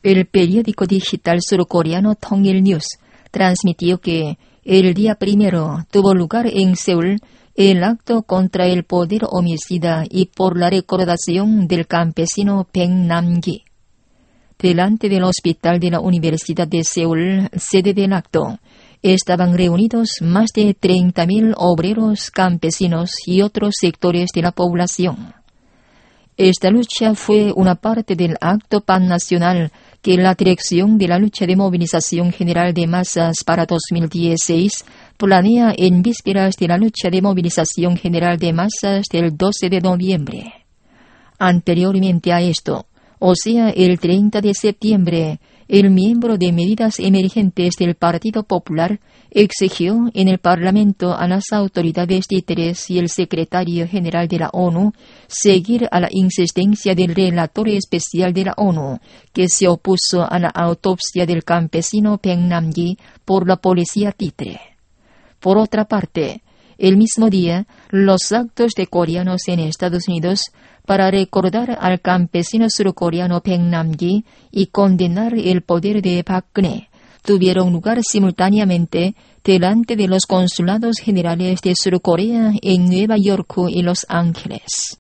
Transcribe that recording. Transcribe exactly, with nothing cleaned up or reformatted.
El periódico digital surcoreano Tongil News transmitió que el día primero tuvo lugar en Seúl el acto contra el poder homicida y por la recordación del campesino Baek Nam-gi. Delante del hospital de la Universidad de Seúl, sede del acto, estaban reunidos más de treinta mil obreros, campesinos y otros sectores de la población. Esta lucha fue una parte del acto pannacional que la Dirección de la Lucha de Movilización General de Masas para dos mil dieciséis planea en vísperas de la lucha de movilización general de masas del doce de noviembre. Anteriormente a esto, o sea, el treinta de septiembre, el miembro de Medidas Emergentes del Partido Popular exigió en el Parlamento a las autoridades títeres y el secretario general de la ONU seguir a la insistencia del relator especial de la ONU, que se opuso a la autopsia del campesino Baek Nam-gi por la policía títere. Por otra parte, el mismo día, los actos de coreanos en Estados Unidos para recordar al campesino surcoreano Baek Nam-gi y condenar el poder de Park Geun-hye tuvieron lugar simultáneamente delante de los consulados generales de Surcorea en Nueva York y Los Ángeles.